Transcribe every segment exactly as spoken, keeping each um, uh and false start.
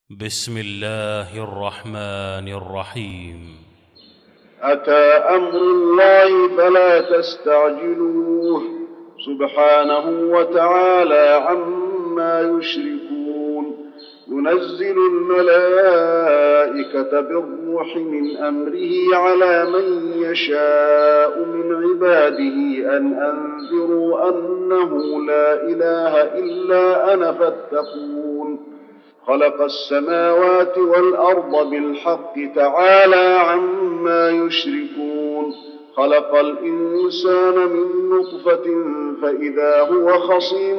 بسم الله الرحمن الرحيم. أتى أمر الله فلا تستعجلوه سبحانه وتعالى عما يشركون. ينزل الملائكة بالروح من أمره على من يشاء من عباده أن أنذروا أنه لا إله إلا أنا فاتقون. خلق السماوات والأرض بالحق تعالى عما يشركون. خلق الإنسان من نطفة فإذا هو خصيم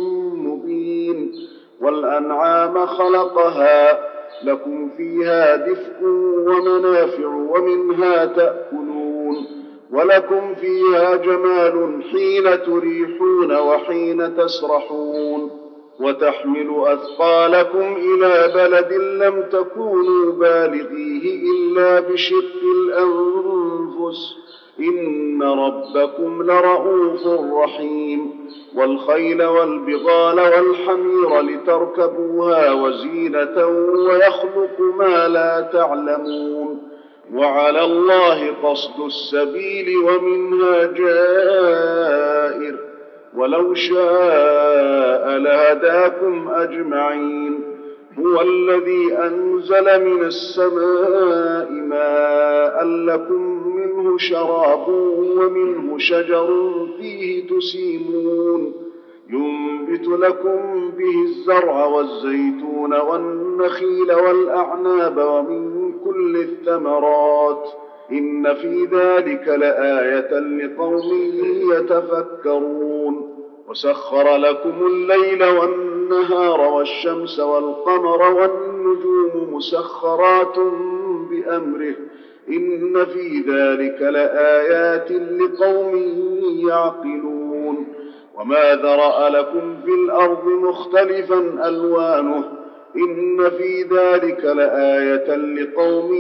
مبين. والأنعام خلقها لكم فيها دفء ومنافع ومنها تأكلون. ولكم فيها جمال حين تريحون وحين تسرحون. وتحمل أثقالكم إلى بلد لم تكونوا بالغيه إلا بشق الأنفس إن ربكم لرءوف رحيم. والخيل والبغال والحمير لتركبوها وزينة ويخلق ما لا تعلمون. وعلى الله قصد السبيل ومنها جائر ولو شاء لهداكم أجمعين. هو الذي أنزل من السماء ماء لكم منه شراب ومنه شجر فيه تسيمون. ينبت لكم به الزرع والزيتون والنخيل والأعناب ومن كل الثمرات إن في ذلك لآية لقوم يتفكرون. وسخر لكم الليل والنهار والشمس والقمر والنجوم مسخرات بأمره إن في ذلك لآيات لقوم يعقلون. وما ذرأ لكم في الأرض مختلفا ألوانه إن في ذلك لآية لقوم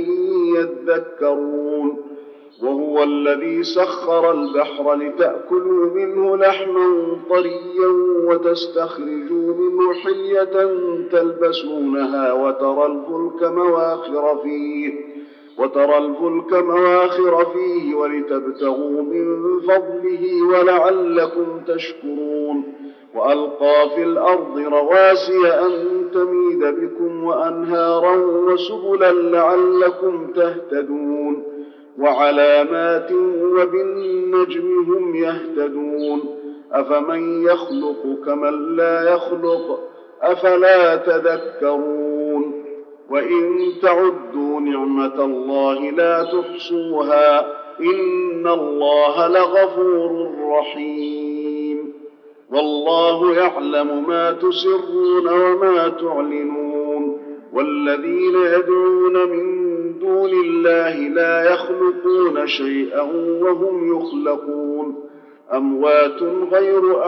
يذكرون. وهو الذي سخر البحر لتأكلوا منه لحما طريا وتستخرجوا منه حلية تلبسونها وترى الفلك مواخر فيه وترى الفلك مواخر فيه ولتبتغوا من فضله ولعلكم تشكرون. وألقى في الأرض رواسي أن تميد بكم وأنهارا وسبلا لعلكم تهتدون. وعلامات وبالنجم هم يهتدون. أفمن يخلق كمن لا يخلق أفلا تذكرون. وإن تعدوا نعمة الله لا تحصوها إن الله لغفور رحيم. والله يعلم ما تسرون وما تعلنون. والذين يدعون من دون الله لا يخلقون شيئا وهم يخلقون. أموات غير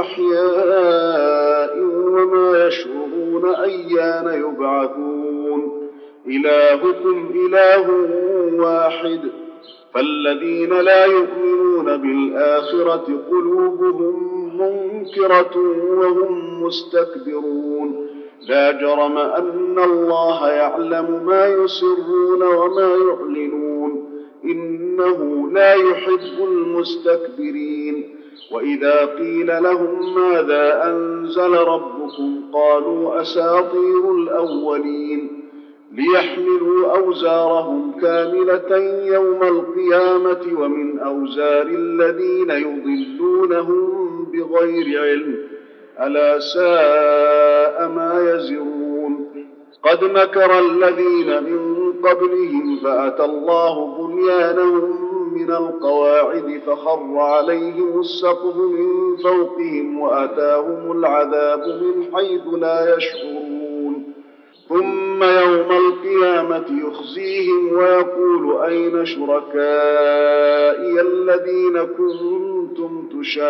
أحياء وما يشعرون أيان يبعثون. إلهكم إله واحد. فالذين لا يؤمنون بالآخرة قلوبهم منكرة وهم مستكبرون. لا جرم أن الله يعلم ما يسرون وما يعلنون إنه لا يحب المستكبرين. وإذا قيل لهم ماذا أنزل ربكم قالوا أساطير الأولين. ليحملوا أوزارهم كاملة يوم القيامة ومن أوزار الذين يضلونهم بغير علم ألا ساء ما يزرون. قد مكر الذين من قبلهم فأتى الله بنيانهم من القواعد فخر عليهم السقف من فوقهم وأتاهم العذاب من حيث لا يشعرون. ثم يوم القيامة يخزيهم ويقول أين شركائي الذين كنتم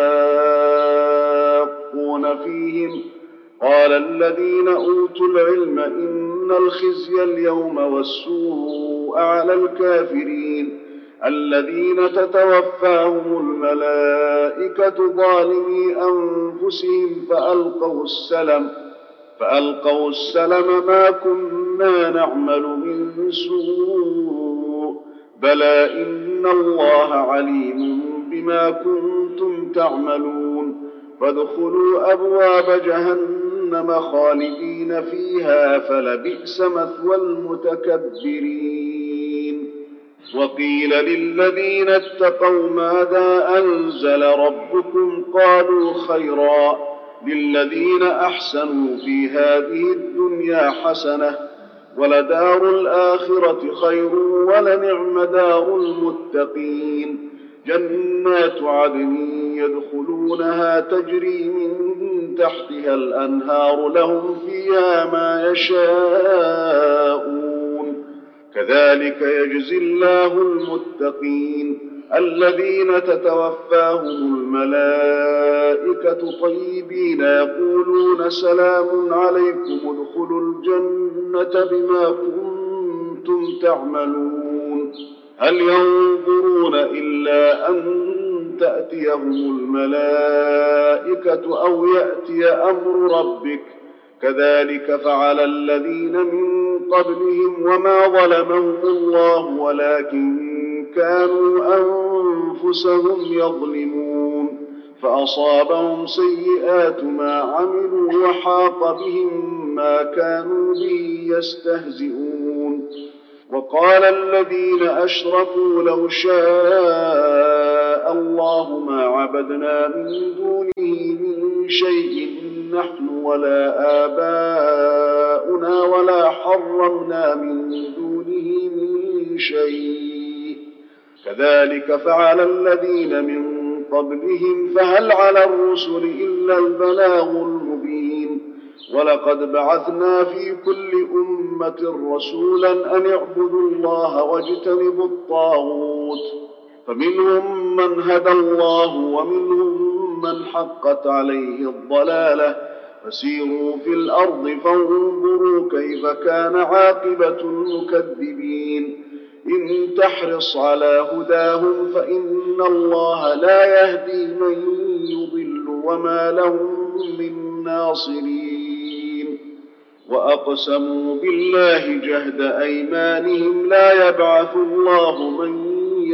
تشاقون فيهم قال الذين أوتوا العلم إن الخزي اليوم والسوء على الكافرين الذين تتوفاهم الملائكة ظالمي أنفسهم فألقوا السلم فألقوا السلم ما كنا نعمل من سوء بلى إن الله عليم بما كنتم تعملون فادخلوا أبواب جهنم خالدين فيها فلبئس مثوى المتكبرين. وقيل للذين اتقوا ماذا أنزل ربكم قالوا خيرا للذين أحسنوا في هذه الدنيا حسنة ولدار الآخرة خير ولنعم دار المتقين جنات عدن يدخلونها تجري من تحتها الأنهار لهم فيها ما يشاءون كذلك يجزي الله المتقين الذين تتوفاهم الملائكة طيبين يقولون سلام عليكم ادخلوا الجنة بما كنتم تعملون هل ينظرون إلا أن تأتيهم الملائكة أو يأتي أمر ربك كذلك فعل الذين من قبلهم وما ظلمهم الله ولكن كانوا أنفسهم يظلمون فأصابهم سيئات ما عملوا وحاق بهم ما كانوا به يستهزئون. وقال الذين أشركوا لو شاء الله ما عبدنا من دونه من شيء نحن ولا آباؤنا ولا حرمنا من دونه من شيء كذلك فعل الذين من قبلهم فهل على الرسل إلا البلاغ المبين. ولقد بعثنا في كل أمة رسولا أن اعبدوا الله واجتنبوا الطاغوت فمنهم من هدى الله ومنهم من حقت عليه الضلالة فسيروا في الأرض فانظروا كيف كان عاقبة المكذبين. إن تحرص على هداهم فإن الله لا يهدي من يضل وما لهم من ناصرين. وأقسموا بالله جهد أيمانهم لا يبعث الله من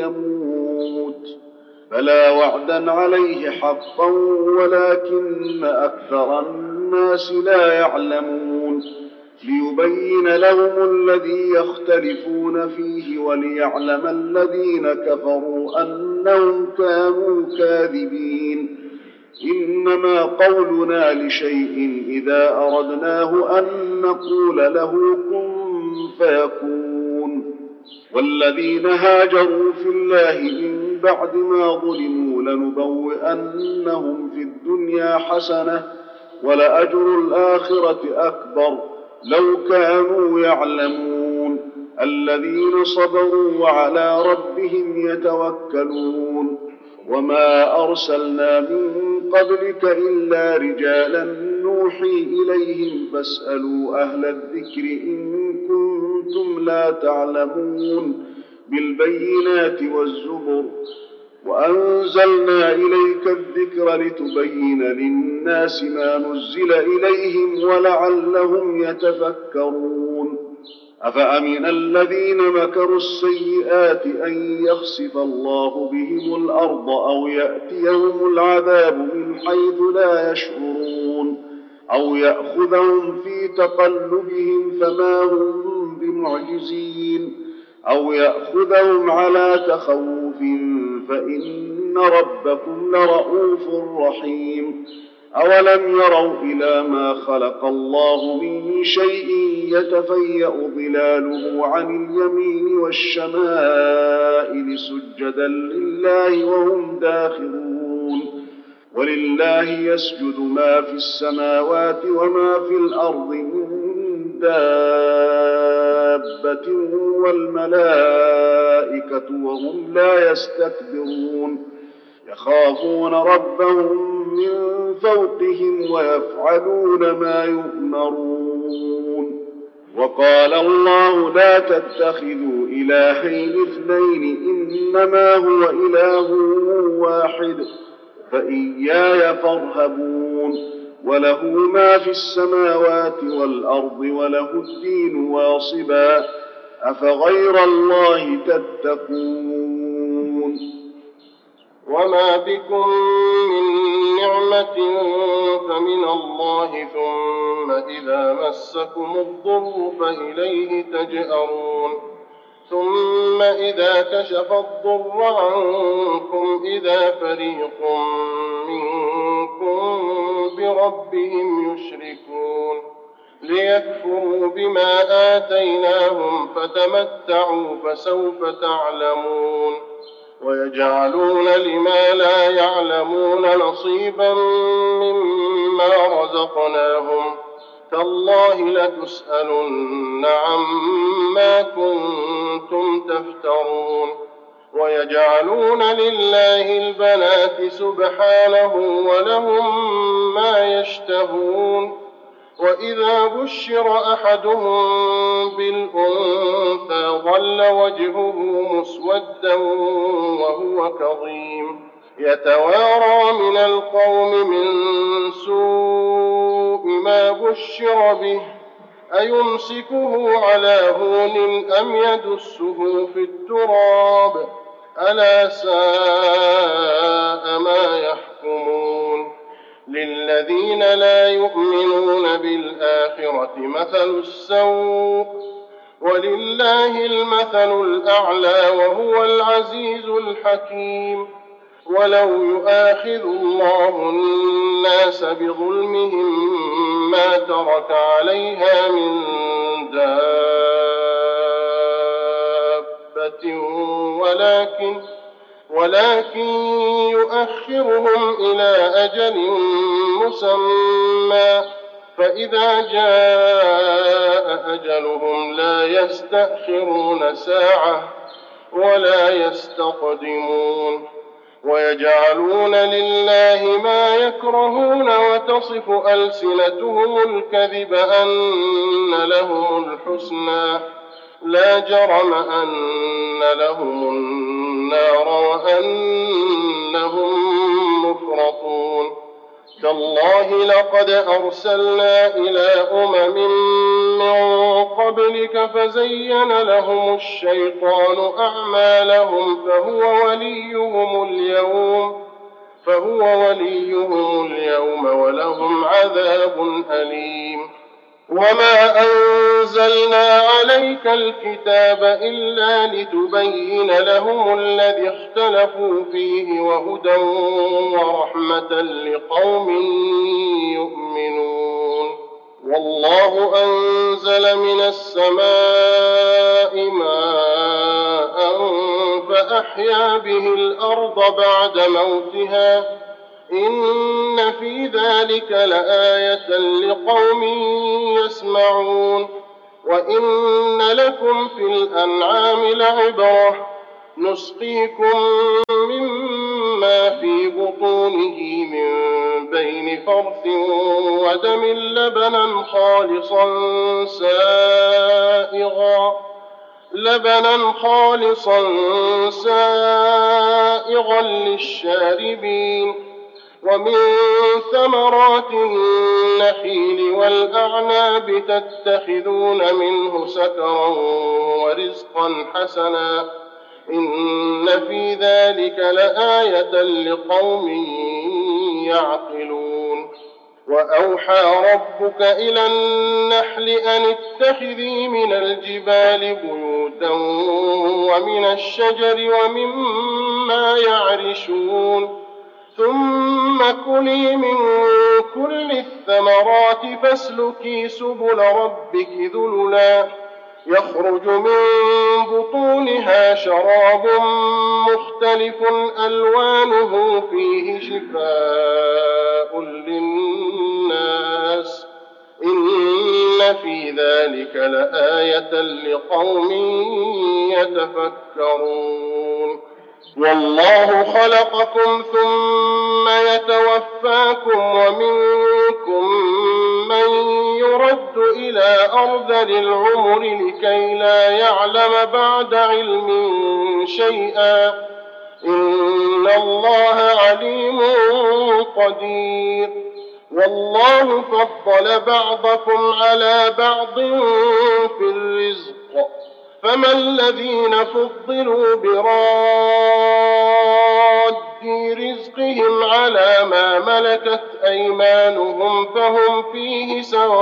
يموت بلى وعدا عليه حقا ولكن أكثر الناس لا يعلمون ليبين لهم الذي يختلفون فيه وليعلم الذين كفروا أنهم كانوا كاذبين. إنما قولنا لشيء إذا أردناه أن نقول له كن فيكون. والذين هاجروا في الله من بعد ما ظلموا لنبوئنهم في الدنيا حسنة ولأجر الآخرة أكبر لو كانوا يعلمون. الذين صبروا وعلى ربهم يتوكلون. وما أرسلنا من قبلك إلا رجالا نوحي إليهم فاسألوا أهل الذكر إن كنتم لا تعلمون بالبينات والزبر وأنزلنا إليك الذكر لتبين للناس ما نزل إليهم ولعلهم يتفكرون. أفأمن الذين مكروا السيئات أن يخسف الله بهم الأرض أو يأتيهم العذاب من حيث لا يشعرون أو يأخذهم في تقلبهم فما هم بمعجزين أو يأخذهم على تخوف فإن ربكم لرؤوف رحيم. أولم يروا إلى ما خلق الله من شيء يتفيأ ظلاله عن اليمين والشمائل سجدا لله وهم داخرون. ولله يسجد ما في السماوات وما في الأرض من دابة والملائكة وهم لا يستكبرون يخافون ربهم من فوقهم ويفعلون ما يؤمرون. وقال الله لا تتخذوا إلهين اثنين إنما هو إله واحد فإياي فارهبون. وله ما في السماوات والأرض وله الدين واصبا أفغير الله تتقون وما بكم من نعمة فمن الله ثم إذا مسكم الضر فإليه تجأرون ثم إذا كشف الضر عنكم إذا فريق منكم بربهم يشركون ليكفروا بما آتيناهم فتمتعوا فسوف تعلمون ويجعلون لما لا يعلمون نصيبا مما رزقناهم تالله لتسألن عما كنتم تفترون ويجعلون لله البنات سبحانه ولهم ما يشتهون وإذا بشر أحدهم بالأنثى ظل وجهه مسودا وهو كظيم يتوارى من القوم من سوء ما بشر به أيمسكه على هون أم يدسه في التراب ألا ساء ما يحكمون للذين لا يؤمنون بالآخرة مثل السوء ولله المثل الأعلى وهو العزيز الحكيم ولو يؤاخذ الله الناس بظلمهم ما ترك عليها من دابة ولكن ولكن يؤخرهم إلى أجل مسمى فإذا جاء أجلهم لا يستأخرون ساعة ولا يستقدمون ويجعلون لله ما يكرهون وتصف ألسنتهم الكذب أن لهم الحسنى لا جرم أن لهم النار وأنهم مفرطون تالله لقد أرسلنا إلى أمم من قبلك فزين لهم الشيطان أعمالهم فهو وليهم اليوم فهو وليهم اليوم ولهم عذاب أليم وما أنزلنا عليك الكتاب إلا لتبين لهم الذي اختلفوا فيه وهدى ورحمة لقوم يؤمنون والله أنزل من السماء ماء فأحيا به الأرض بعد موتها إن في ذلك لآية لقوم يسمعون وإن لكم في الأنعام لعبرة نسقيكم مما في بطونه من بين فرث ودم لبنا خالصا سائغا لبنا خالصا سائغا للشاربين ومن ثمرات النخيل والأعناب تتخذون منه سكرا ورزقا حسنا إن في ذلك لآية لقوم يعقلون وأوحى ربك إلى النحل أن اتخذي من الجبال بيوتا ومن الشجر ومما يعرشون ثم كلي من كل الثمرات فاسلكي سبل ربك ذللا يخرج من بطونها شراب مختلف ألوانه فيه شفاء للناس إن في ذلك لآية لقوم يتفكرون والله خلقكم ثم يتوفاكم ومنكم من يرد إلى أرذل العمر لكي لا يعلم بعد علم شيئا إن الله عليم قدير والله فضل بعضكم على بعض في الرزق فما الذين فضلوا براد رزقهم على ما ملكت أيمانهم فهم فيه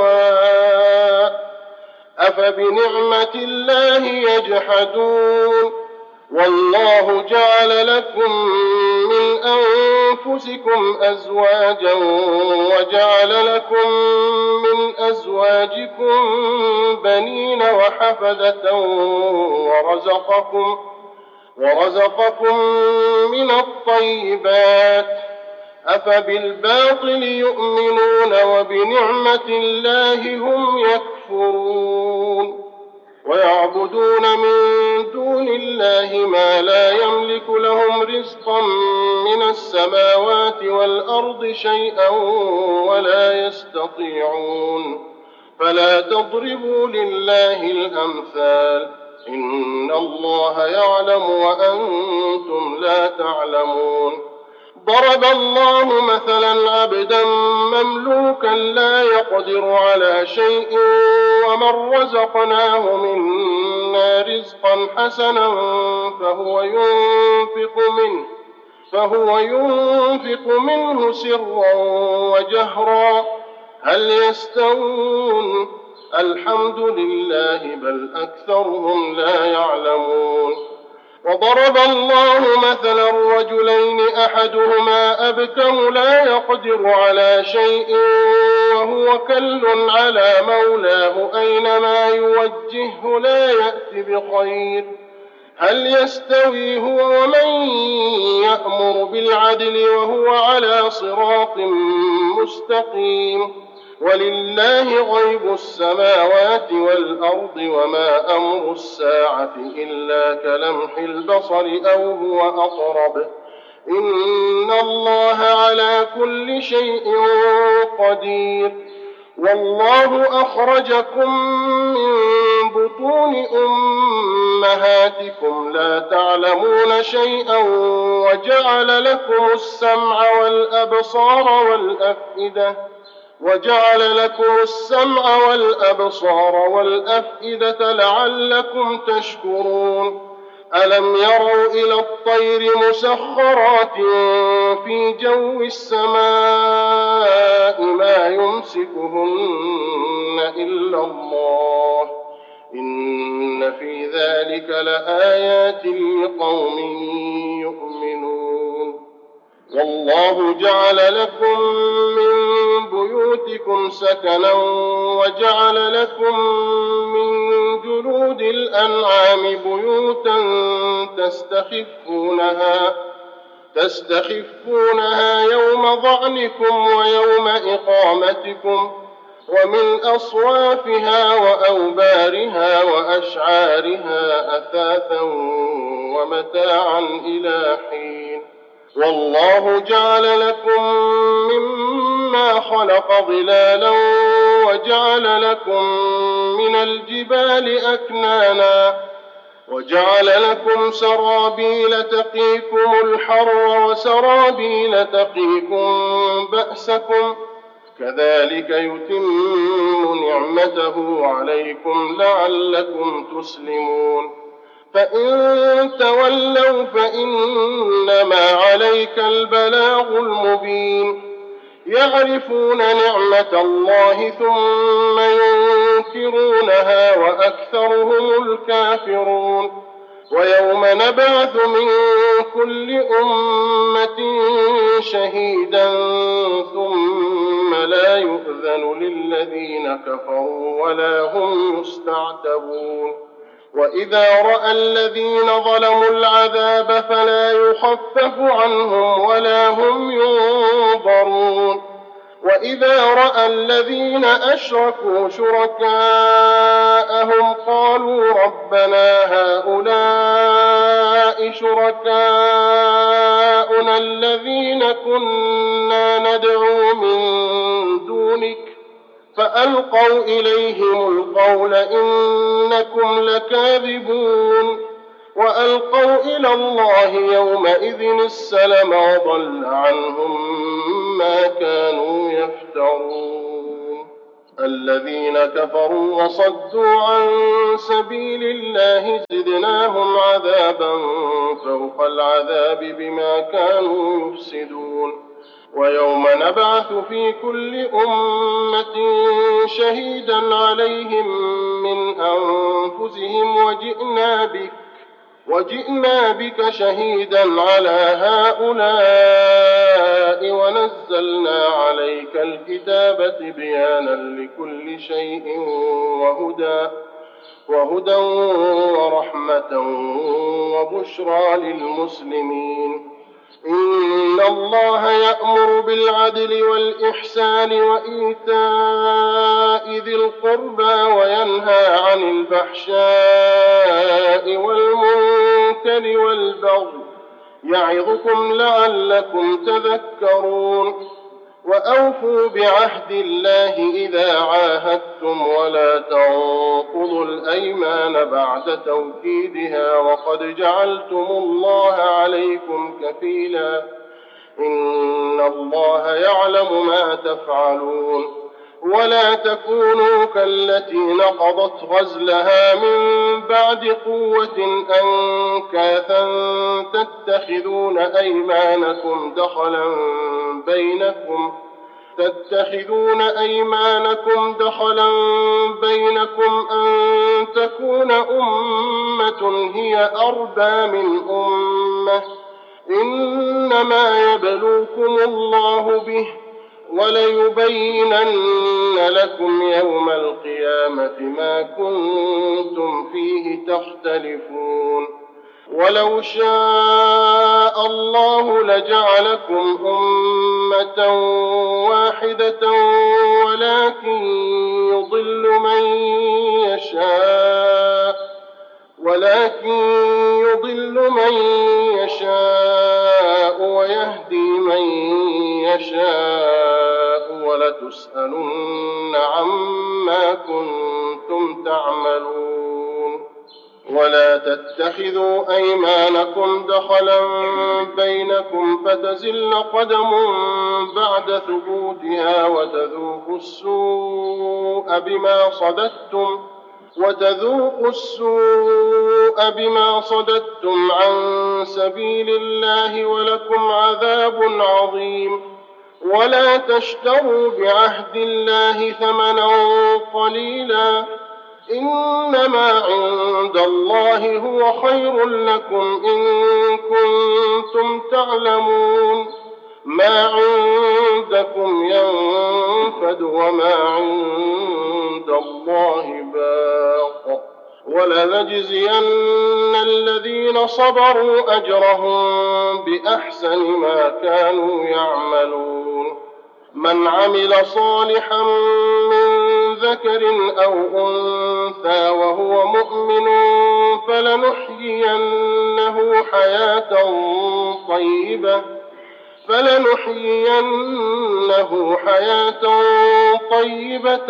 سواء أفبنعمة الله يجحدون والله جعل لكم من أنفسكم أزواجا وجعل لكم من أزواجكم بنين وحفدة ورزقكم ورزقكم من الطيبات أفبالباطل يؤمنون وبنعمة الله هم يكفرون ويعبدون من دون الله ما لا يملك لهم رزقا من السماوات والأرض شيئا ولا يستطيعون فلا تضربوا لله الأمثال إن الله يعلم وأنتم لا تعلمون ضرب الله مثلا عبدا مملوكا لا يقدر على شيء ومن رزقناه منا رزقا حسنا فهو ينفق منه فهو ينفق منه سرا وجهرا هل يستوون الحمد لله بل أكثرهم لا يعلمون وضرب الله مثلا رجلين أحدهما أبكم لا يقدر على شيء وهو كل على مولاه أينما يوجهه لا يأتي بخير هل يستوي هو ومن يأمر بالعدل وهو على صراط مستقيم ولله غيب السماوات والأرض وما أمر الساعة إلا كلمح البصر أو هو أقرب إن الله على كل شيء قدير والله أخرجكم من بطون أمهاتكم لا تعلمون شيئا وجعل لكم السمع والأبصار والأفئدة وجعل لكم السمع والأبصار والأفئدة لعلكم تشكرون ألم يروا إلى الطير مسخرات في جو السماء ما يمسكهن إلا الله إن في ذلك لآيات لقوم يؤمنون والله جعل لكم من بيوتكم سكنا وجعل لكم من جلود الأنعام بيوتا تستخفونها تستخفونها يوم ظعنكم ويوم إقامتكم ومن أصوافها وأوبارها وأشعارها أثاثا ومتاعا إلى حين والله جعل لكم مما خلق ظلالا وجعل لكم من الجبال أكنانا وجعل لكم سرابيل تقيكم الحر وسرابيل تقيكم بأسكم كذلك يتم نعمته عليكم لعلكم تسلمون فإن تولوا فإنما عليك البلاغ المبين يعرفون نعمة الله ثم ينكرونها وأكثرهم الكافرون ويوم نبعث من كل أمة شهيدا ثم لا يؤذن للذين كفروا ولا هم يستعتبون وإذا رأى الذين ظلموا العذاب فلا يخفف عنهم ولا هم ينظرون وإذا رأى الذين أشركوا شركاءهم قالوا ربنا هؤلاء شركاؤنا الذين كنا ندعو من دونك فألقوا إليهم القول إنكم لكاذبون وألقوا إلى الله يومئذ السلم وضل عنهم ما كانوا يفترون. الذين كفروا وصدوا عن سبيل الله زدناهم عذابا فوق العذاب بما كانوا يفسدون. ويوم نبعث في كل أمة شهيدا عليهم من أنفسهم وجئنا بك وجئنا بك شهيدا على هؤلاء ونزلنا عليك الكتاب تبيانا لكل شيء وهدى وهدى ورحمة وبشرى للمسلمين. إن الله يأمر بالعدل والإحسان وإيتاء ذي القربى وينهى عن الفحشاء والمنكر والبغي يعظكم لعلكم تذكرون. وأوفوا بعهد الله إذا عاهدتم ولا تنقضوا الأيمان بعد توكيدها وقد جعلتم الله عليكم كفيلا إن الله يعلم ما تفعلون. ولا تكونوا كالتي نقضت غزلها من بعد قوة أنكاثا تتخذون أيمانكم دخلا بينكم تتخذون أيمانكم دخلا بينكم أن تكون أمة هي أربى من أمة إنما يبلوكم الله به وليبينن لكم يوم القيامة ما كنتم فيه تختلفون. ولو شاء الله لجعلكم أمة واحدة ولكن يضل من يشاء ولكن يضل من يشاء ويهدي من يشاء ولتسألن عما كنتم تعملون. ولا تتخذوا أيمانكم دخلا بينكم فتزل قدم بعد ثبوتها وتذوقوا السوء بما صددتم وتذوقوا السوء بما صددتم عن سبيل الله ولكم عذاب عظيم. ولا تشتروا بعهد الله ثمنا قليلا إنما عند الله هو خير لكم إن كنتم تعلمون. ما عندكم ينفد وما عند الله باق ولنجزين الذين صبروا أجرهم بأحسن ما كانوا يعملون. من عمل صالحا من ذكر أو أنثى وهو مؤمن فلنحيينه حياة طيبة فلنحيينه حياة طيبة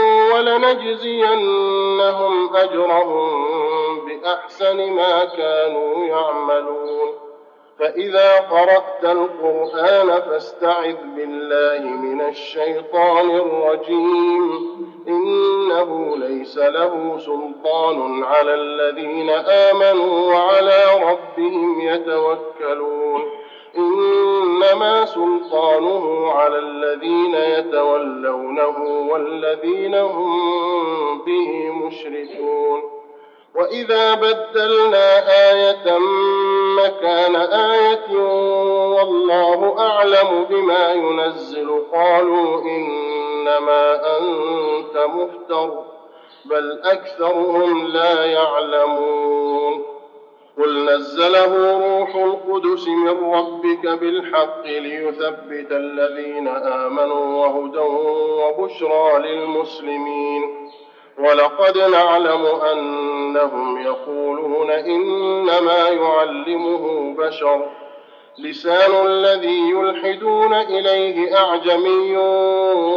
ولنجزينهم أجرهم بأحسن ما كانوا يعملون. فإذا قرأت القرآن فاستعذ بالله من الشيطان الرجيم إنه ليس له سلطان على الذين آمنوا وعلى ربهم يتوكلون. إنما سلطانه على الذين يتولونه والذين هم به مشركون. وإذا بدلنا آية مكان آية والله أعلم بما ينزل قالوا إنما أنت مفتر بل أكثرهم لا يعلمون. قل نزله روح القدس من ربك بالحق ليثبت الذين آمنوا وهدى وبشرى للمسلمين. ولقد نعلم أنهم يقولون إنما يعلمه بشر لسان الذي يلحدون إليه أعجمي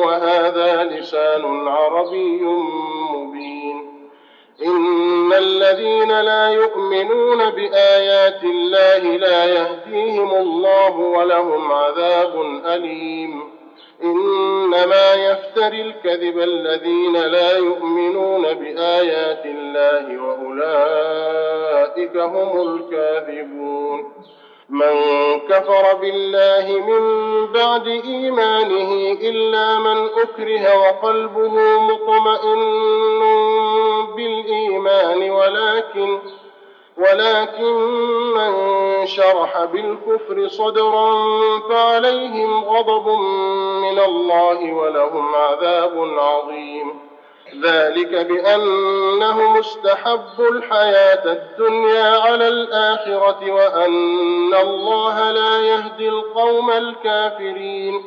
وهذا لسان عربي مبين. إن الذين الذين لا يؤمنون بآيات الله لا يهديهم الله ولهم عذاب أليم إنما يفتري الكذب الذين لا يؤمنون بآيات الله وأولئك هم الكاذبون من كفر بالله من بعد إيمانه إلا من أكره وقلبه مطمئن بالإيمان ولكن ولكن من شرح بالكفر صدرا فعليهم غضب من الله ولهم عذاب عظيم ذلك بأنهم استحبوا الحياة الدنيا على الآخرة وأن الله لا يهدي القوم الكافرين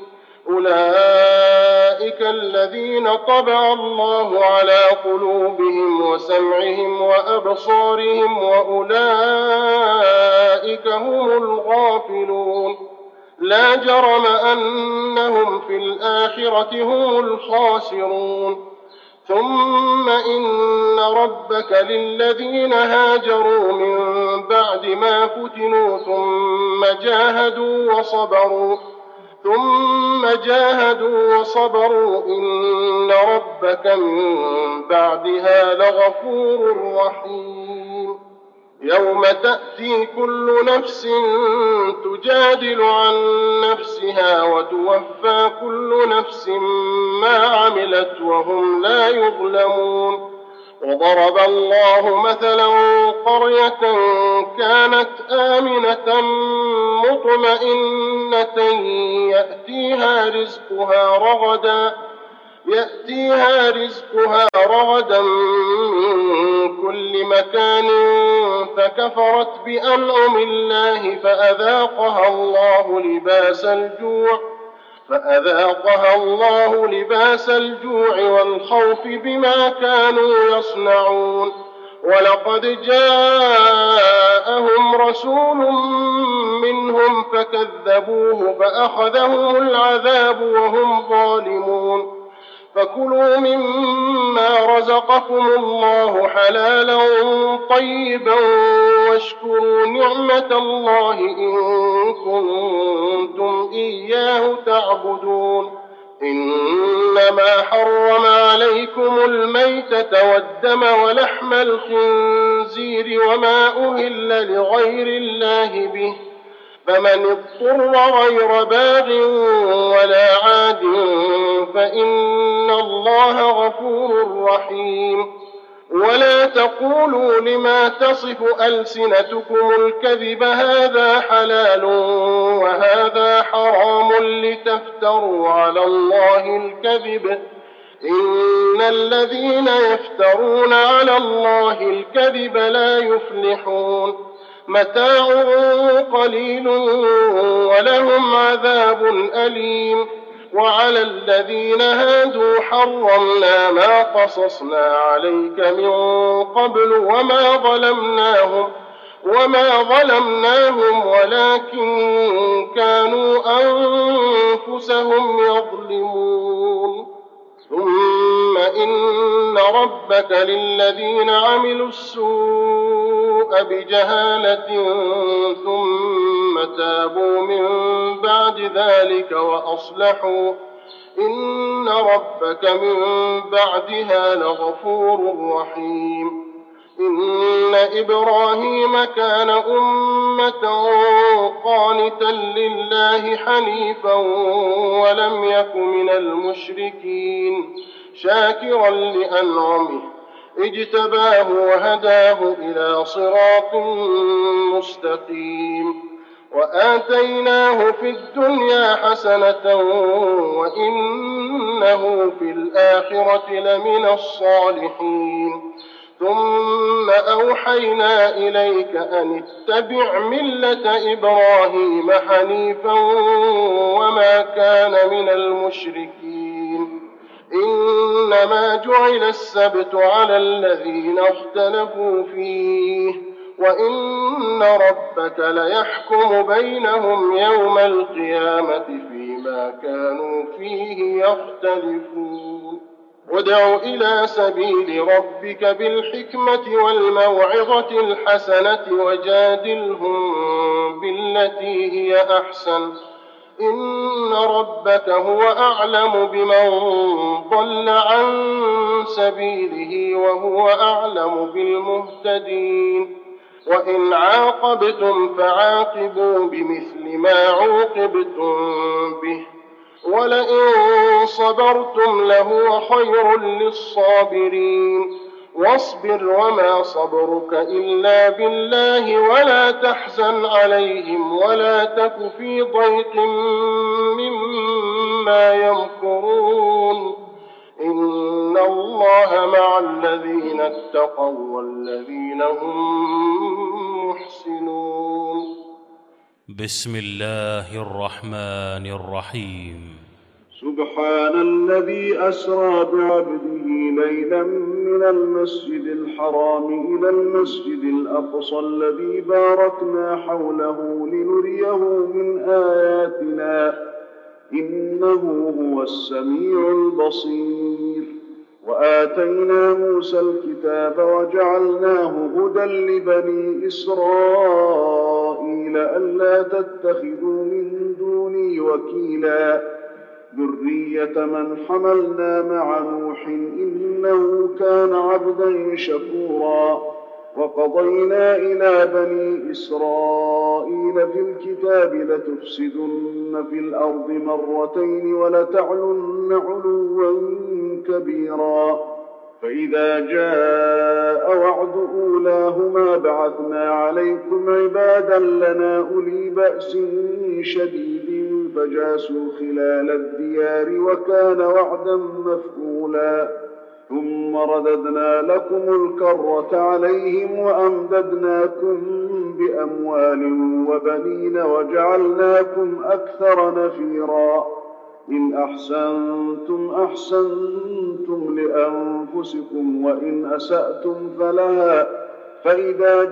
أولئك الذين طبع الله على قلوبهم وسمعهم وأبصارهم وأولئك هم الغافلون لا جرم أنهم في الآخرة هم الخاسرون ثم إن ربك للذين هاجروا من بعد ما فتنوا ثم جاهدوا وصبروا ثم جاهدوا وصبروا إن ربك من بعدها لغفور رحيم يوم تأتي كل نفس تجادل عن نفسها وتوفى كل نفس ما عملت وهم لا يظلمون وضرب الله مثلا قرية كانت آمنة مطمئنة يأتيها رزقها رغدا يأتيها رزقها رغدا من كل مكان فكفرت بأنعم الله فأذاقها الله لباس الجوع فأذاقها الله لباس الجوع والخوف بما كانوا يصنعون ولقد جاءهم رسول منهم فكذبوه فأخذهم العذاب وهم ظالمون فكلوا مما رزقكم الله حلالا طيبا واشكروا نعمة الله إن كنتم إياه تعبدون إنما حرم عليكم الميتة والدم ولحم الخنزير وما أهل لغير الله به فمن اضطر غير باغ ولا عاد فإن الله غفور رحيم ولا تقولوا لما تصف ألسنتكم الكذب هذا حلال وهذا حرام لتفتروا على الله الكذب إن الذين يفترون على الله الكذب لا يفلحون متاع قليل ولهم عذاب أليم وعلى الذين هادوا حرمنا ما قصصنا عليك من قبل وما ظلمناهم وما ظلمناهم ولكن كانوا أنفسهم يظلمون ثم إن ربك للذين عملوا السوء بجهالة ثم تابوا من بعد ذلك وأصلحوا إن ربك من بعدها لغفور رحيم إن إبراهيم كان أمة قانتا لله حنيفا ولم يك من المشركين شاكرا لأنعمه اجتباه وهداه إلى صراط مستقيم وآتيناه في الدنيا حسنة وإنه في الآخرة لمن الصالحين ثم أوحينا إليك أن اتبع ملة إبراهيم حنيفا وما كان من المشركين إنما جعل السبت على الذين اختلفوا فيه وإن ربك ليحكم بينهم يوم القيامة فيما كانوا فيه يختلفون وادع إلى سبيل ربك بالحكمة والموعظة الحسنة وجادلهم بالتي هي أحسن إن ربك هو أعلم بمن ضل عن سبيله وهو أعلم بالمهتدين وإن عاقبتم فعاقبوا بمثل ما عوقبتم به ولئن صبرتم لهو خير للصابرين واصبر وما صبرك إلا بالله ولا تحزن عليهم ولا تك في ضيق مما يمكرون إن الله مع الذين اتقوا والذين هم محسنون. بسم الله الرحمن الرحيم. سبحان الذي أسرى بعبده ليلا من المسجد الحرام إلى المسجد الأقصى الذي باركنا حوله لنريه من آياتنا إنه هو السميع البصير. وآتينا موسى الكتاب وجعلناه هدى لبني إسرائيل ألا تتخذوا من دوني وكيلا ذرية من حملنا مع نوح إنه كان عبدا شكورا. وقضينا إلى بني إسرائيل في الكتاب لتفسدن في الأرض مرتين ولتعلن علوا كبيرا. فإذا جاء وعد أولاهما بعثنا عليكم عبادا لنا أولي بأس شديد فجاسوا خلال الديار وكان وعدا مفعولا. ثم رددنا لكم الكرة عليهم وأمددناكم بأموال وبنين وجعلناكم أكثر نفيرا. إن أحسنتم أحسنتم لأنفسكم وإن أسأتم فلها. فإذا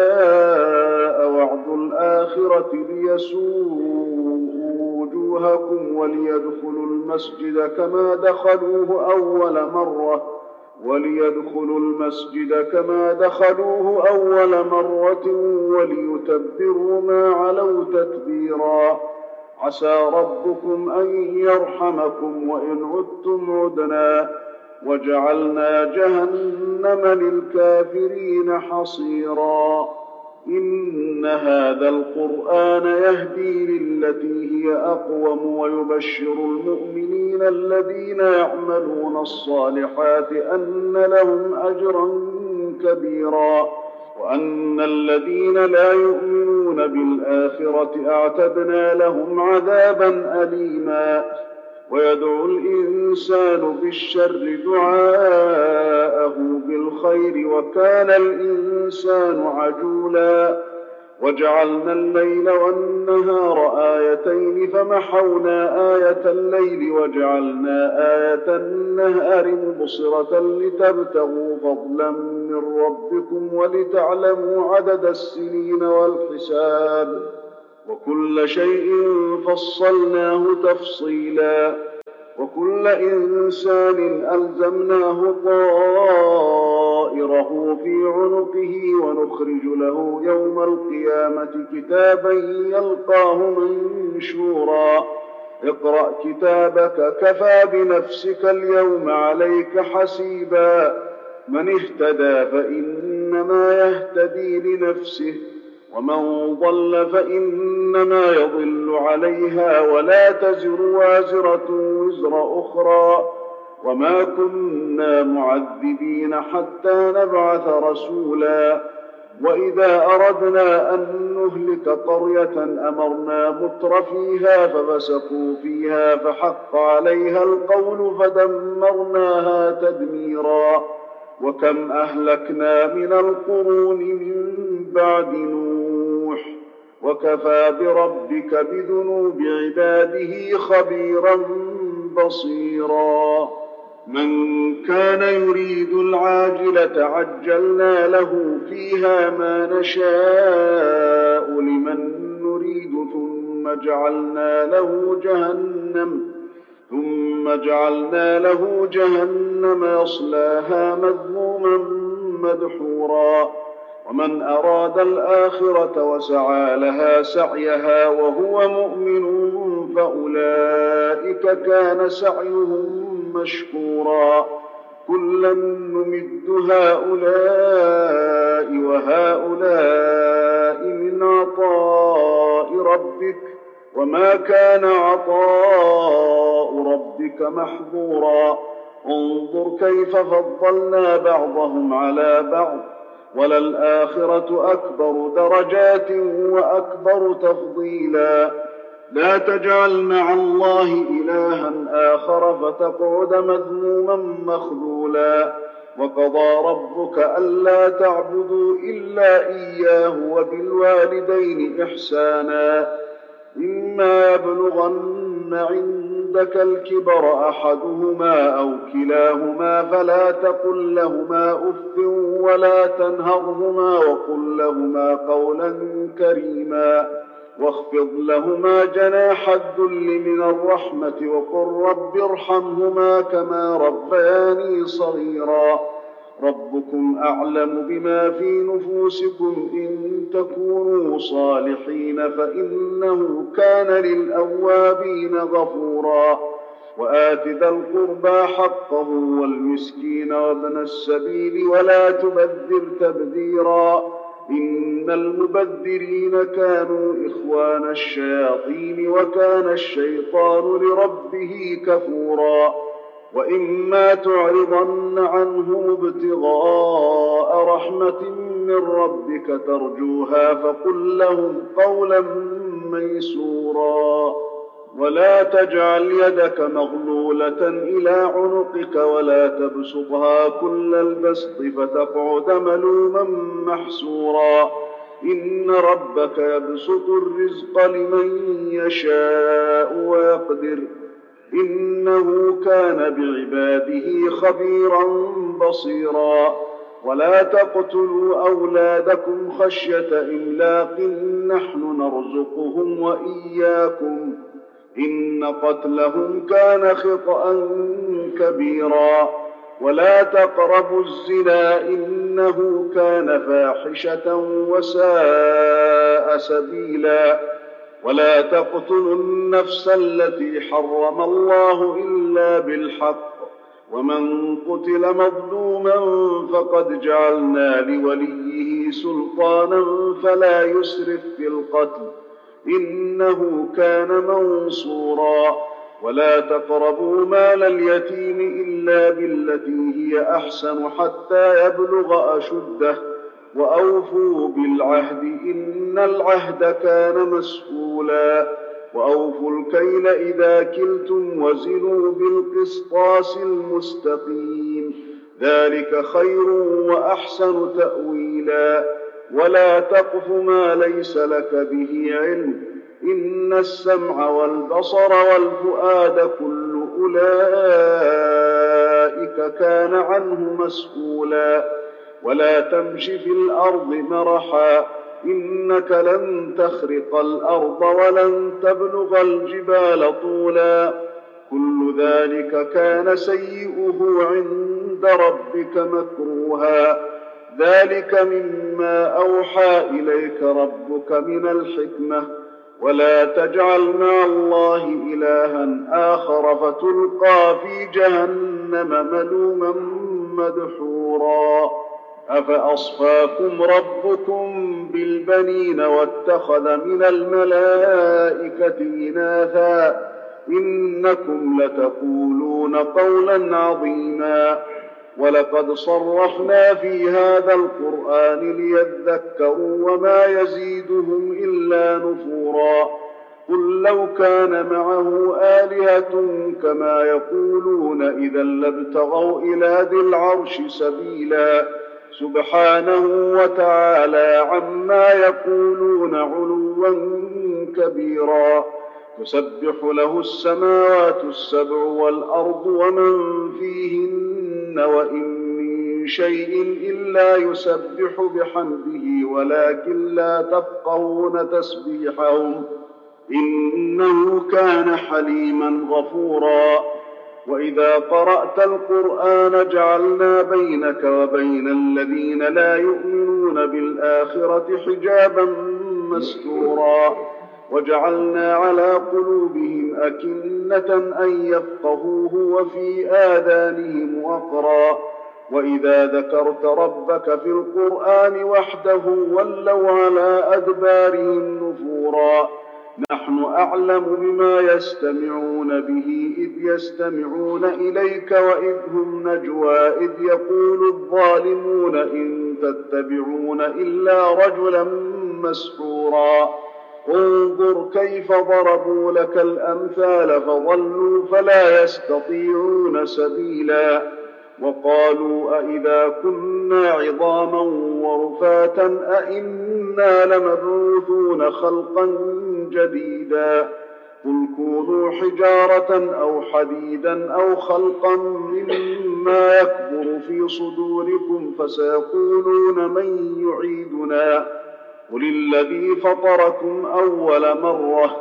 جاء وعد الآخرة ليسوءوا وجوهكم وليدخلوا المسجد كما دخلوه أول مرة وليدخلوا المسجد كما دخلوه أول مرة وليتبروا ما علوا تتبيرا. عسى ربكم أن يرحمكم وإن عدتم عدنا وجعلنا جهنم للكافرين حصيرا. إن هذا القرآن يهدي للتي هي أقوم ويبشر المؤمنين الذين يعملون الصالحات أن لهم أجرا كبيرا وأن الذين لا يؤمنون بالآخرة أعتدنا لهم عذابا أليما. ويدعو الإنسان بالشر دعاءه بالخير وكان الإنسان عجولا. وجعلنا الليل والنهار آيتين فمحونا آية الليل وجعلنا آية النهار مبصرة لتبتغوا فضلا من ربكم ولتعلموا عدد السنين والحساب وكل شيء فصلناه تفصيلا. وكل إنسان ألزمناه طائره في عنقه ونخرج له يوم القيامة كتابا يلقاه منشورا. اقرأ كتابك كفى بنفسك اليوم عليك حسيبا. من اهتدى فإنما يهتدي لنفسه ومن ضل فإنما يضل عليها ولا تزر وازرة وزر أخرى وما كنا معذبين حتى نبعث رسولا. وإذا أردنا أن نهلك قرية أمرنا متر فيها ففسقوا فيها فحق عليها القول فدمرناها تدميرا. وكم أهلكنا من القرون من بعد نوح وكفى بربك بذنوب عباده خبيرا بصيرا. من كان يريد العاجلة عجلنا له فيها ما نشاء لمن نريد ثم جعلنا له جهنم ثم جعلنا له جهنم يصلاها مذموما مدحورا ومن أراد الآخرة وسعى لها سعيها وهو مؤمن فأولئك كان سعيهم مشكورا كلا نمد هؤلاء وهؤلاء من عطاء ربك وما كان عطاء ربك محظورا انظر كيف فضلنا بعضهم على بعض وللآخرة أكبر درجات وأكبر تفضيلا لا تجعل مع الله إلها آخر فتقعد مذموما مخذولا وقضى ربك ألا تعبدوا إلا إياه وبالوالدين إحسانا إما يبلغن عندك الكبر أحدهما أو كلاهما فلا تقل لهما أف ولا تنهرهما وقل لهما قولا كريما واخفض لهما جناح الذل من الرحمة وقل رب ارحمهما كما ربياني صغيرا ربكم أعلم بما في نفوسكم إن تكونوا صالحين فإنه كان للأوابين غفورا وآت ذا القربى حقه والمسكين وابن السبيل ولا تبذر تبذيرا إن المبذرين كانوا إخوان الشياطين وكان الشيطان لربه كفورا وإما تعرضن عنهم ابتغاء رحمة من ربك ترجوها فقل لهم قولا ميسورا ولا تجعل يدك مغلولة إلى عنقك ولا تبسطها كل البسط فتقعد ملوما محسورا إن ربك يبسط الرزق لمن يشاء ويقدر إنه كان بعباده خبيرا بصيرا ولا تقتلوا أولادكم خشية إملاق نحن نرزقهم وإياكم إن قتلهم كان خطأ كبيرا ولا تقربوا الزنا إنه كان فاحشة وساء سبيلا ولا تقتلوا النفس التي حرم الله إلا بالحق ومن قتل مظلوما فقد جعلنا لوليه سلطانا فلا يسرف في القتل إنه كان منصورا ولا تقربوا مال اليتيم إلا بالتي هي أحسن حتى يبلغ أشده وأوفوا بالعهد إن العهد كان مسؤولا وأوفوا الكيل إذا كلتم وزنوا بالقسطاس المستقيم ذلك خير وأحسن تأويلا ولا تقف ما ليس لك به علم إن السمع والبصر والفؤاد كل أولئك كان عنه مسؤولا ولا تمش في الأرض مرحا إنك لن تخرق الأرض ولن تبلغ الجبال طولا كل ذلك كان سيئه عند ربك مكروها ذلك مما أوحى إليك ربك من الحكمة ولا تجعل مع الله إلها آخر فتلقى في جهنم ملوما مدحورا أفأصفاكم ربكم بالبنين واتخذ من الملائكة إناثا إنكم لتقولون قولا عظيما ولقد صرفنا في هذا القرآن ليذكروا وما يزيدهم إلا نفورا قل لو كان معه آلهة كما يقولون إذا لابتغوا إلى ذي العرش سبيلا سبحانه وتعالى عما يقولون علوا كبيرا تسبح له السماوات السبع والأرض ومن فيهن وإن من شيء إلا يسبح بحمده ولكن لا تفقهون تسبيحهم إنه كان حليما غفورا. وإذا قرأت القرآن جعلنا بينك وبين الذين لا يؤمنون بالآخرة حجابا مستورا وجعلنا على قلوبهم أكنة أن يفقهوه وفي آذانهم وقرا وإذا ذكرت ربك في القرآن وحده ولوا على أدبارهم نفورا. نحن أعلم بما يستمعون به إذ يستمعون إليك وإذ هم نجوى إذ يقول الظالمون إن تتبعون إلا رجلا مسحورا. انظر كيف ضربوا لك الأمثال فضلوا فلا يستطيعون سبيلا. وقالوا أئذا كنا عظاما ورفاتا أئنا لمبعوثون خلقا جديدا. قل كونوا حجارة أو حديدا أو خلقا مما يكبر في صدوركم فسيقولون من يعيدنا قل الذي فطركم أول مرة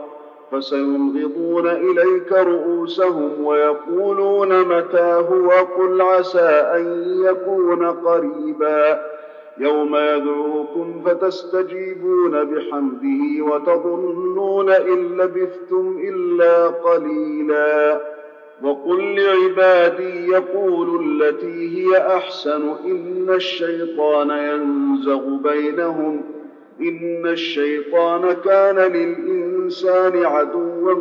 فسينغضون إليك رؤوسهم ويقولون متى هو قل عسى أن يكون قريبا. يوم يدعوكم فتستجيبون بحمده وتظنون إن لبثتم إلا قليلا. وقل لعبادي يقولوا التي هي أحسن إن الشيطان ينزغ بينهم إن الشيطان كان للإنسان عدوا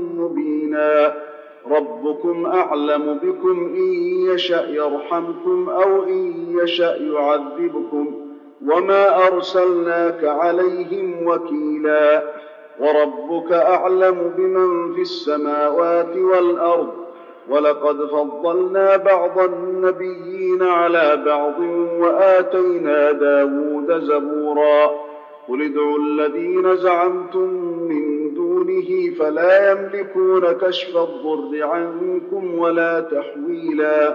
مبينا. ربكم أعلم بكم إن يشأ يرحمكم أو إن يشأ يعذبكم وما أرسلناك عليهم وكيلا. وربك أعلم بمن في السماوات والأرض ولقد فضلنا بعض النبيين على بعض وآتينا داود زبورا. قل ادعوا الذين زعمتم من دونه فلا يملكون كشف الضر عنكم ولا تحويلا.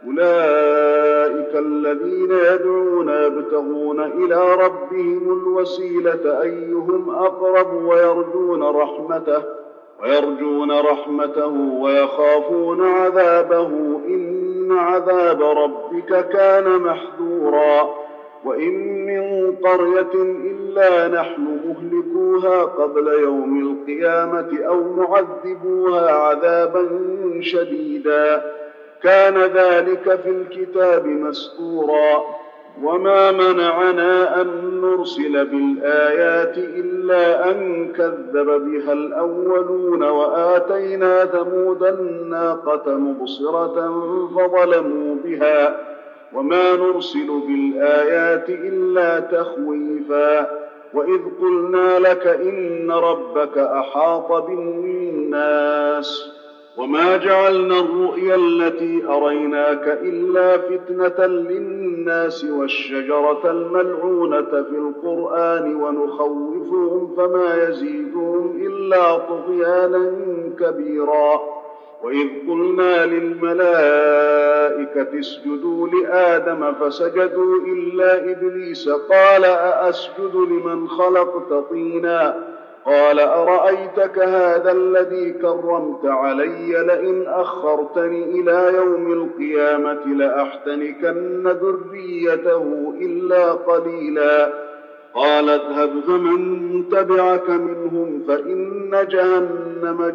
أولئك الذين يدعون يبتغون إلى ربهم الوسيلة أيهم أقرب ويرجون رحمته ويرجون رحمته ويخافون عذابه إن عذاب ربك كان محذورا. وإن من قرية إلا نحن مهلكوها قبل يوم القيامة أو معذبوها عذابا شديدا كان ذلك في الكتاب مسطورا. وما منعنا أن نرسل بالآيات إلا أن كذب بها الأولون وآتينا ثمود الناقة مبصرة فظلموا بها وما نرسل بالآيات إلا تخويفا. وإذ قلنا لك إن ربك أحاط بالناس وما جعلنا الرؤيا التي أريناك إلا فتنة للناس والشجرة الملعونة في القرآن ونخوفهم فما يزيدهم إلا طغيانا كبيرا. وإذ قلنا للملائكة اسجدوا لآدم فسجدوا إلا إبليس قال أأسجد لمن خلقت طينا قال أرأيتك هذا الذي كرمت علي لئن أخرتني إلى يوم القيامة لأحتنكن ذريته إلا قليلا. قال اذهب فمن تبعك منهم فإن جهنم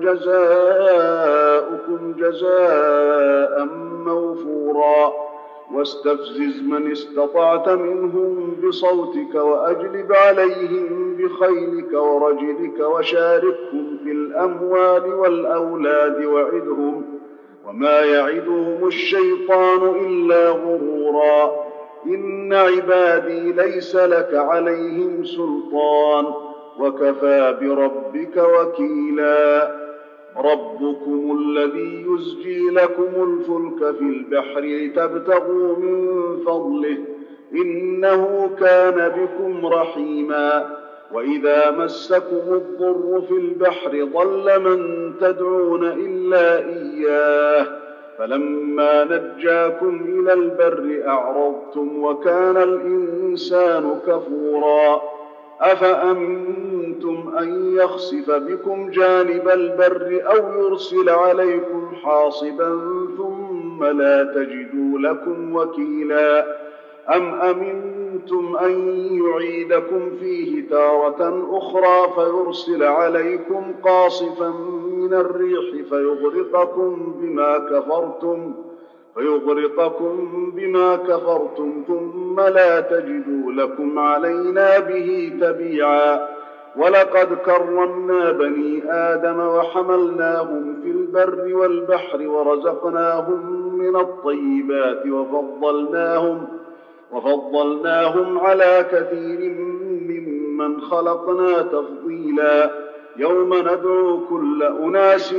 جزاؤكم جزاء موفورا. واستفزز من استطعت منهم بصوتك وأجلب عليهم بخيلك ورجلك وشاركهم في الأموال والأولاد وعدهم وما يعدهم الشيطان إلا غرورا. إن عبادي ليس لك عليهم سلطان وكفى بربك وكيلا. ربكم الذي يزجي لكم الفلك في البحر لتبتغوا من فضله إنه كان بكم رحيما. وإذا مسكم الضر في البحر ضل من تدعون إلا إياه فلما نجاكم إلى البر أعرضتم وكان الإنسان كفورا. أفأمنتم أن يخسف بكم جانب البر أو يرسل عليكم حاصبا ثم لا تجدوا لكم وكيلا أم أمنتم أن يعيدكم فيه تارة أخرى فيرسل عليكم قاصفا من الريح فيغرقكم بما كفرتم فيغرقكم بما كفرتم ثم لا تجدوا لكم علينا به تبيعا ولقد كرمنا بني آدم وحملناهم في البر والبحر ورزقناهم من الطيبات وفضلناهم وفضلناهم على كثير ممن خلقنا تفضيلا يوم ندعو كل أناس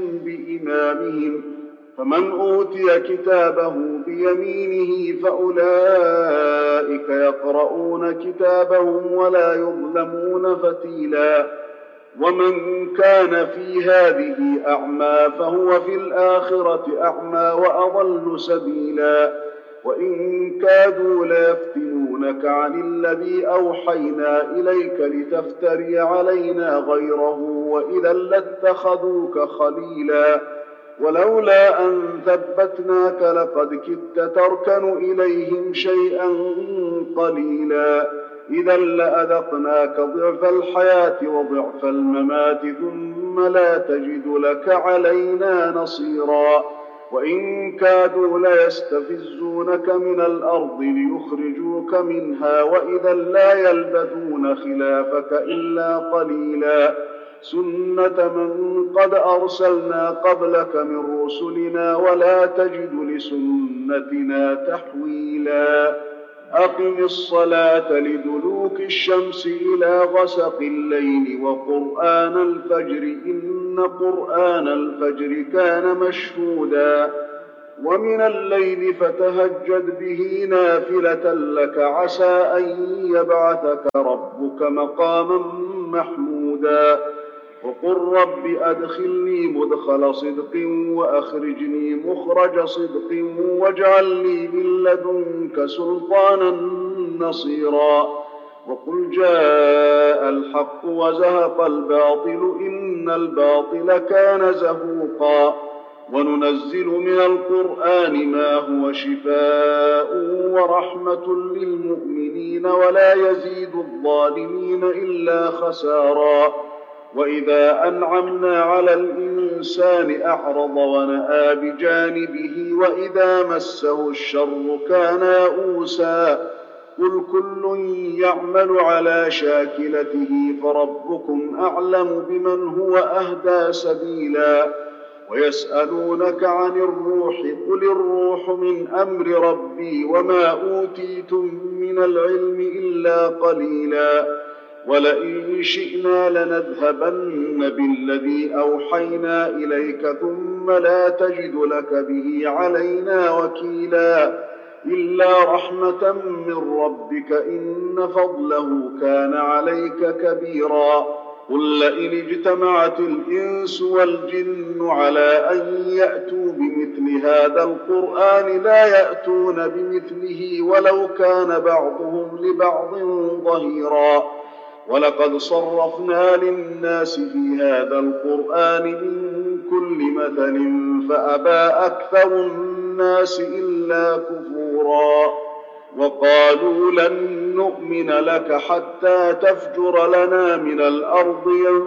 بإمامهم فمن أوتي كتابه بيمينه فأولئك يقرؤون كتابهم ولا يظلمون فتيلا ومن كان في هذه أعمى فهو في الآخرة أعمى وأضل سبيلا وإن كادوا ليفتنونك عن الذي أوحينا إليك لتفتري علينا غيره وإذا لاتخذوك خليلا ولولا أن ثبتناك لقد كدت تركن إليهم شيئا قليلا إذا لأذقناك ضعف الحياة وضعف الممات ثم لا تجد لك علينا نصيرا وإن كادوا ليستفزونك من الأرض ليخرجوك منها وإذا لا يلبثون خلافك إلا قليلا سنة من قد أرسلنا قبلك من رسلنا ولا تجد لسنتنا تحويلا أقم الصلاة لدلوك الشمس إلى غسق الليل وقرآن الفجر إن قرآن الفجر كان مشهودا ومن الليل فتهجد به نافلة لك عسى أن يبعثك ربك مقاما محمودا وقل رب أدخلني مدخل صدق وأخرجني مخرج صدق واجعل لي من لدنك سلطانا نصيرا وقل جاء الحق وزهق الباطل إن الباطل كان زهوقا وننزل من القرآن ما هو شفاء ورحمة للمؤمنين ولا يزيد الظالمين إلا خسارا وإذا أنعمنا على الإنسان أعرض ونأى بجانبه وإذا مسه الشر كان يئوسا قل كل يعمل على شاكلته فربكم أعلم بمن هو أهدى سبيلا ويسألونك عن الروح قل الروح من أمر ربي وما أوتيتم من العلم إلا قليلا ولئن شئنا لنذهبن بالذي أوحينا إليك ثم لا تجد لك به علينا وكيلا إلا رحمة من ربك إن فضله كان عليك كبيرا قل لئن اجتمعت الإنس والجن على أن يأتوا بمثل هذا القرآن لا يأتون بمثله ولو كان بعضهم لبعض ظهيرا ولقد صرفنا للناس في هذا القرآن من كل مثل فأبى أكثر الناس إلا كفورا وقالوا لن نؤمن لك حتى تفجر لنا من الأرض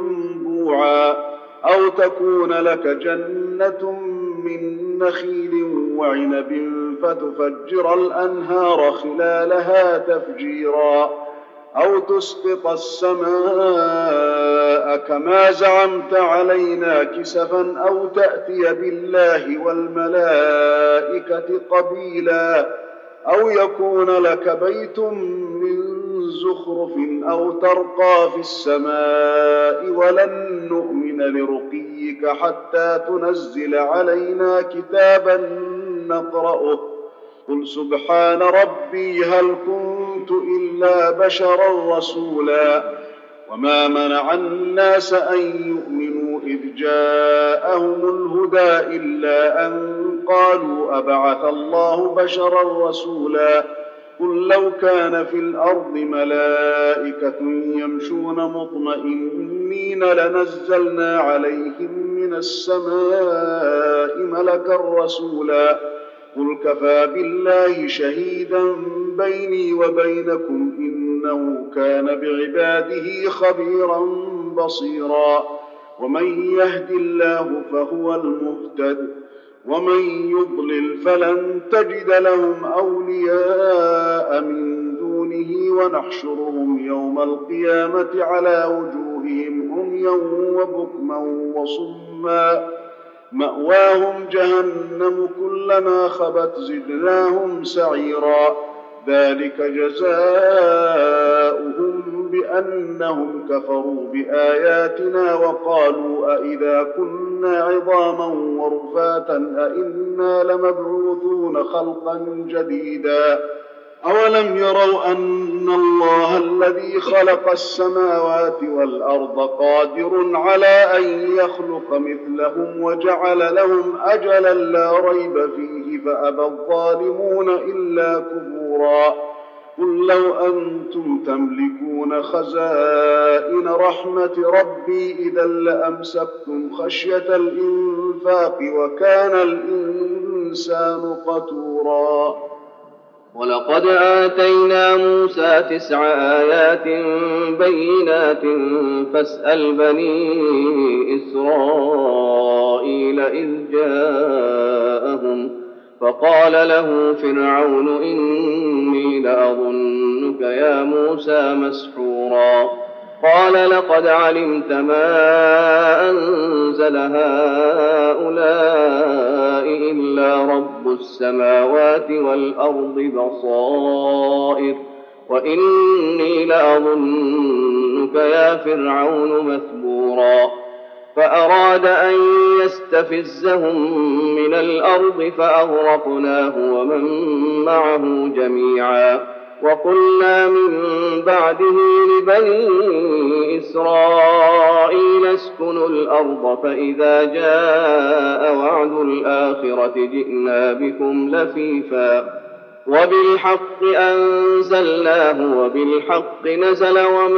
ينبوعا أو تكون لك جنة من نخيل وعنب فتفجر الأنهار خلالها تفجيرا أو تسقط السماء كما زعمت علينا كسفا أو تأتي بالله والملائكة قبيلا أو يكون لك بيت من زخرف أو ترقى في السماء ولن نؤمن لرقيك حتى تنزل علينا كتابا نقرأه قل سبحان ربي هل كنت إلا بشرا رسولا وما منع الناس أن يؤمنوا إذ جاءهم الهدى إلا أن قالوا أبعث الله بشرا رسولا قل لو كان في الأرض ملائكة يمشون مطمئنين لنزلنا عليهم من السماء ملكا رسولا قل كفى بالله شهيدا بيني وبينكم إنه كان بعباده خبيرا بصيرا ومن يهد الله فهو المهتد ومن يضلل فلن تجد لهم أولياء من دونه ونحشرهم يوم القيامة على وجوههم عميا وبكما وصما مأواهم جهنم كلما خبت زدناهم سعيرا ذلك جزاؤهم بأنهم كفروا بآياتنا وقالوا أئذا كنا عظاما ورفاتا أئنا لمبعوثون خلقا جديدا أولم يروا أن الله الذي خلق السماوات والأرض قادر على أن يخلق مثلهم وجعل لهم أجلا لا ريب فيه فأبى الظالمون إلا كفورا قل لو أنتم تملكون خزائن رحمة ربي إذا لأمسكتم خشية الإنفاق وكان الإنسان قتورا ولقد آتينا موسى تسع آيات بينات فاسأل بني إسرائيل إذ جاءهم فقال له فرعون إني لأظنك يا موسى مسحورا قال لقد علمت ما أنزل هؤلاء إلا رب السماوات والأرض بصائر وإني لأظنك يا فرعون مثبورا فأراد أن يستفزهم من الأرض فأغرقناه ومن معه جميعا وقلنا من بعده لبني إسرائيل اسكنوا الأرض فإذا جاء وعد الآخرة جئنا بكم لفيفا وبالحق أنزلناه وبالحق نزل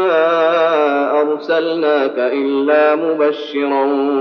وما أرسلناك إلا مبشرا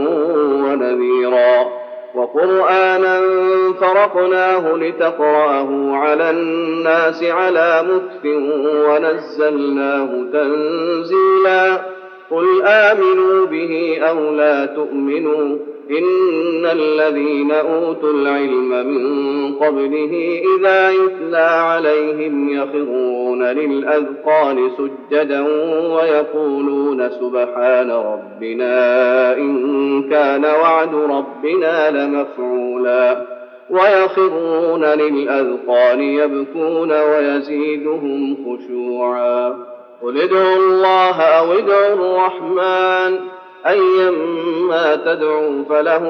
ونذيرا وقرآنا فرقناه لتقرأه على الناس على مكث ونزلناه تنزيلا قل آمنوا به أو لا تؤمنوا إن الذين أوتوا العلم من قبله إذا يتلى عليهم يخرون للأذقان سجدا ويقولون سبحان ربنا إن كان وعد ربنا لمفعولا ويخرون للأذقان يبكون ويزيدهم خشوعا قل ادعوا الله أو ادعوا الرحمن أيما تدعوا فله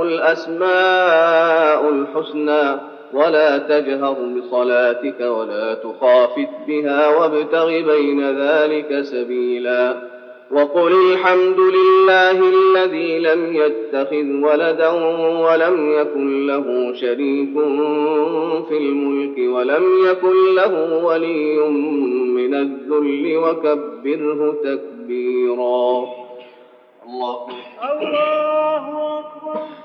الأسماء الحسنى ولا تجهر بصلاتك ولا تخافت بها وابتغ بين ذلك سبيلا وقل الحمد لله الذي لم يتخذ ولدا ولم يكن له شريك في الملك ولم يكن له ولي من الذل وكبره تكبيرا الله الله أكبر